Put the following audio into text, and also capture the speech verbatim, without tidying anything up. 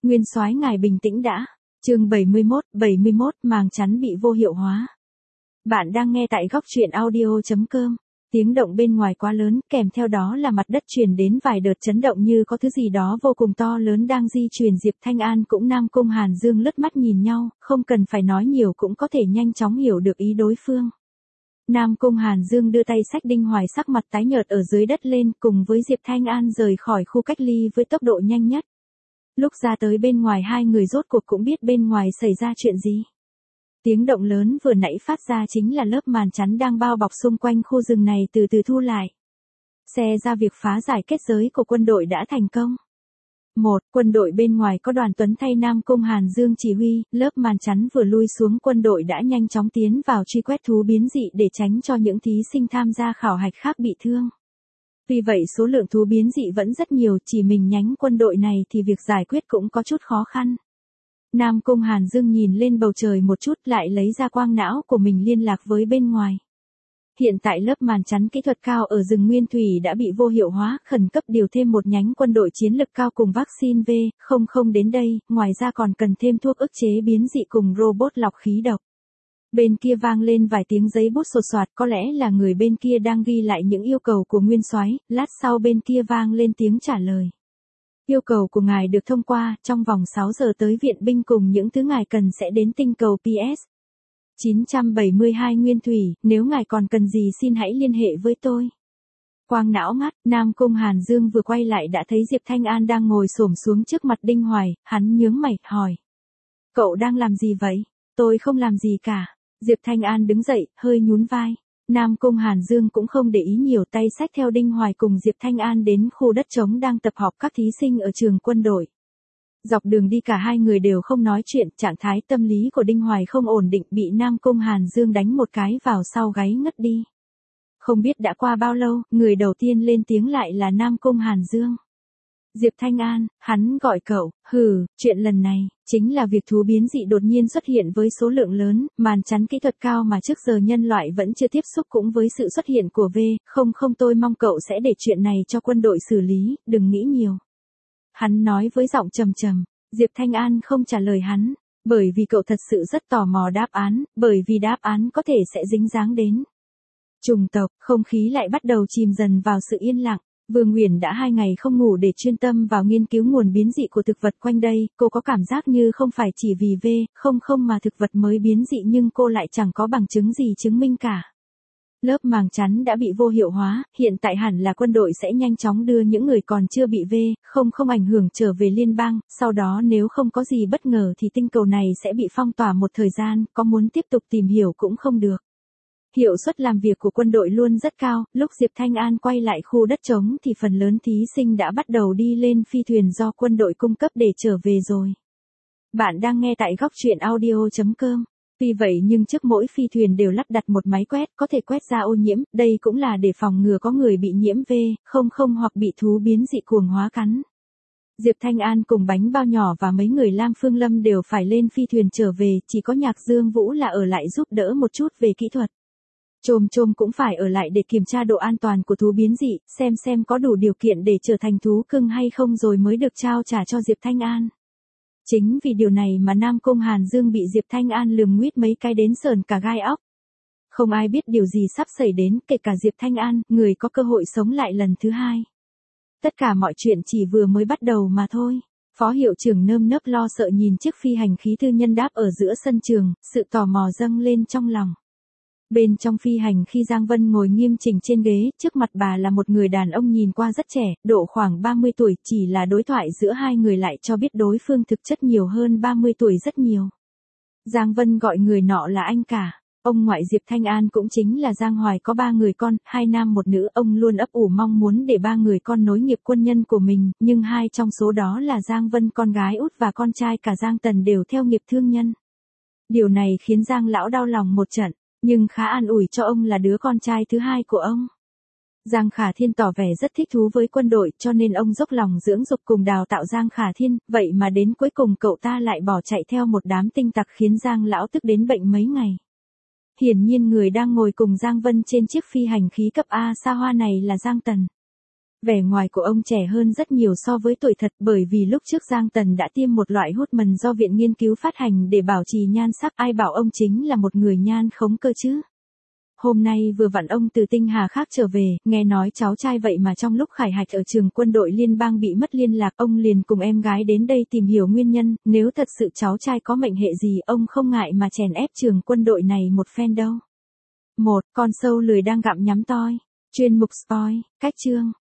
Nguyên soái ngài bình tĩnh đã. Chương bảy mươi mốt, bảy mươi mốt màng chắn bị vô hiệu hóa. Bạn đang nghe tại góc truyện audio chấm com. Tiếng động bên ngoài quá lớn, kèm theo đó là mặt đất truyền đến vài đợt chấn động như có thứ gì đó vô cùng to lớn đang di chuyển. Diệp Thanh An cũng Nam Cung Hàn Dương lướt mắt nhìn nhau, không cần phải nói nhiều cũng có thể nhanh chóng hiểu được ý đối phương. Nam Cung Hàn Dương đưa tay xách Đinh Hoài sắc mặt tái nhợt ở dưới đất lên, cùng với Diệp Thanh An rời khỏi khu cách ly với tốc độ nhanh nhất. Lúc ra tới bên ngoài hai người rốt cuộc cũng biết bên ngoài xảy ra chuyện gì. Tiếng động lớn vừa nãy phát ra chính là lớp màn chắn đang bao bọc xung quanh khu rừng này từ từ thu lại. Xe ra việc phá giải kết giới của quân đội đã thành công. Một, quân đội bên ngoài có Đoàn Tuấn thay Nam Cung Hàn Dương chỉ huy, lớp màn chắn vừa lui xuống quân đội đã nhanh chóng tiến vào truy quét thú biến dị để tránh cho những thí sinh tham gia khảo hạch khác bị thương. Vì vậy số lượng thú biến dị vẫn rất nhiều, chỉ mình nhánh quân đội này thì việc giải quyết cũng có chút khó khăn. Nam Cung Hàn Dương nhìn lên bầu trời một chút lại lấy ra quang não của mình liên lạc với bên ngoài. Hiện tại lớp màn chắn kỹ thuật cao ở rừng Nguyên Thủy đã bị vô hiệu hóa, khẩn cấp điều thêm một nhánh quân đội chiến lực cao cùng vaccine V không không đến đây, ngoài ra còn cần thêm thuốc ức chế biến dị cùng robot lọc khí độc. Bên kia vang lên vài tiếng giấy bút sột soạt, có lẽ là người bên kia đang ghi lại những yêu cầu của Nguyên soái. Lát sau bên kia vang lên tiếng trả lời. Yêu cầu của ngài được thông qua, trong vòng sáu giờ tới viện binh cùng những thứ ngài cần sẽ đến tinh cầu pê ét chín bảy hai Nguyên Thủy, nếu ngài còn cần gì xin hãy liên hệ với tôi. Quang não ngắt, Nam Cung Hàn Dương vừa quay lại đã thấy Diệp Thanh An đang ngồi xổm xuống trước mặt Đinh Hoài, hắn nhướng mày, hỏi. Cậu đang làm gì vậy? Tôi không làm gì cả. Diệp Thanh An đứng dậy, hơi nhún vai. Nam Cung Hàn Dương cũng không để ý nhiều, tay xách theo Đinh Hoài cùng Diệp Thanh An đến khu đất trống đang tập họp các thí sinh ở trường quân đội. Dọc đường đi cả hai người đều không nói chuyện, trạng thái tâm lý của Đinh Hoài không ổn định, bị Nam Cung Hàn Dương đánh một cái vào sau gáy ngất đi. Không biết đã qua bao lâu, người đầu tiên lên tiếng lại là Nam Cung Hàn Dương. Diệp Thanh An, hắn gọi cậu, hừ, chuyện lần này, chính là việc thú biến dị đột nhiên xuất hiện với số lượng lớn, màn chắn kỹ thuật cao mà trước giờ nhân loại vẫn chưa tiếp xúc, cũng với sự xuất hiện của V không không tôi mong cậu sẽ để chuyện này cho quân đội xử lý, đừng nghĩ nhiều. Hắn nói với giọng trầm trầm. Diệp Thanh An không trả lời hắn, bởi vì cậu thật sự rất tò mò đáp án, bởi vì đáp án có thể sẽ dính dáng đến chủng tộc. Không khí lại bắt đầu chìm dần vào sự yên lặng. Vương Uyển đã hai ngày không ngủ để chuyên tâm vào nghiên cứu nguồn biến dị của thực vật quanh đây, cô có cảm giác như không phải chỉ vì V không không mà thực vật mới biến dị, nhưng cô lại chẳng có bằng chứng gì chứng minh cả. Lớp màng chắn đã bị vô hiệu hóa, hiện tại hẳn là quân đội sẽ nhanh chóng đưa những người còn chưa bị V không không ảnh hưởng trở về liên bang, sau đó nếu không có gì bất ngờ thì tinh cầu này sẽ bị phong tỏa một thời gian, có muốn tiếp tục tìm hiểu cũng không được. Hiệu suất làm việc của quân đội luôn rất cao, lúc Diệp Thanh An quay lại khu đất trống thì phần lớn thí sinh đã bắt đầu đi lên phi thuyền do quân đội cung cấp để trở về rồi. Bạn đang nghe tại góc truyện audio chấm com. Tuy vậy nhưng trước mỗi phi thuyền đều lắp đặt một máy quét, có thể quét ra ô nhiễm, đây cũng là để phòng ngừa có người bị nhiễm V không không hoặc bị thú biến dị cuồng hóa cắn. Diệp Thanh An cùng Bánh Bao Nhỏ và mấy người Lam Phương Lâm đều phải lên phi thuyền trở về, chỉ có Nhạc Dương Vũ là ở lại giúp đỡ một chút về kỹ thuật. Chôm Chôm cũng phải ở lại để kiểm tra độ an toàn của thú biến dị, xem xem có đủ điều kiện để trở thành thú cưng hay không rồi mới được trao trả cho Diệp Thanh An. Chính vì điều này mà Nam Cung Hàn Dương bị Diệp Thanh An lườm nguýt mấy cái đến sờn cả gai óc. Không ai biết điều gì sắp xảy đến, kể cả Diệp Thanh An, người có cơ hội sống lại lần thứ hai. Tất cả mọi chuyện chỉ vừa mới bắt đầu mà thôi. Phó hiệu trưởng nơm nớp lo sợ nhìn chiếc phi hành khí tư nhân đáp ở giữa sân trường, sự tò mò dâng lên trong lòng. Bên trong phi hành khi Giang Vân ngồi nghiêm chỉnh trên ghế, trước mặt bà là một người đàn ông nhìn qua rất trẻ, độ khoảng ba mươi tuổi, chỉ là đối thoại giữa hai người lại cho biết đối phương thực chất nhiều hơn ba mươi tuổi rất nhiều. Giang Vân gọi người nọ là anh cả. Ông ngoại Diệp Thanh An cũng chính là Giang Hoài có ba người con, hai nam một nữ, ông luôn ấp ủ mong muốn để ba người con nối nghiệp quân nhân của mình, nhưng hai trong số đó là Giang Vân con gái út và con trai cả Giang Tần đều theo nghiệp thương nhân. Điều này khiến Giang lão đau lòng một trận. Nhưng khá an ủi cho ông là đứa con trai thứ hai của ông. Giang Khả Thiên tỏ vẻ rất thích thú với quân đội, cho nên ông dốc lòng dưỡng dục cùng đào tạo Giang Khả Thiên, vậy mà đến cuối cùng cậu ta lại bỏ chạy theo một đám tinh tặc khiến Giang lão tức đến bệnh mấy ngày. Hiển nhiên người đang ngồi cùng Giang Vân trên chiếc phi hành khí cấp A xa hoa này là Giang Tần. Vẻ ngoài của ông trẻ hơn rất nhiều so với tuổi thật, bởi vì lúc trước Giang Tần đã tiêm một loại hút mần do viện nghiên cứu phát hành để bảo trì nhan sắc, ai bảo ông chính là một người nhan khống cơ chứ. Hôm nay vừa vặn ông từ Tinh Hà khác trở về, nghe nói cháu trai vậy mà trong lúc khải hạch ở trường quân đội liên bang bị mất liên lạc, ông liền cùng em gái đến đây tìm hiểu nguyên nhân, nếu thật sự cháu trai có mệnh hệ gì ông không ngại mà chèn ép trường quân đội này một phen đâu. Một, con sâu lười đang gặm nhắm toi. Chuyên mục spoil, cách chương.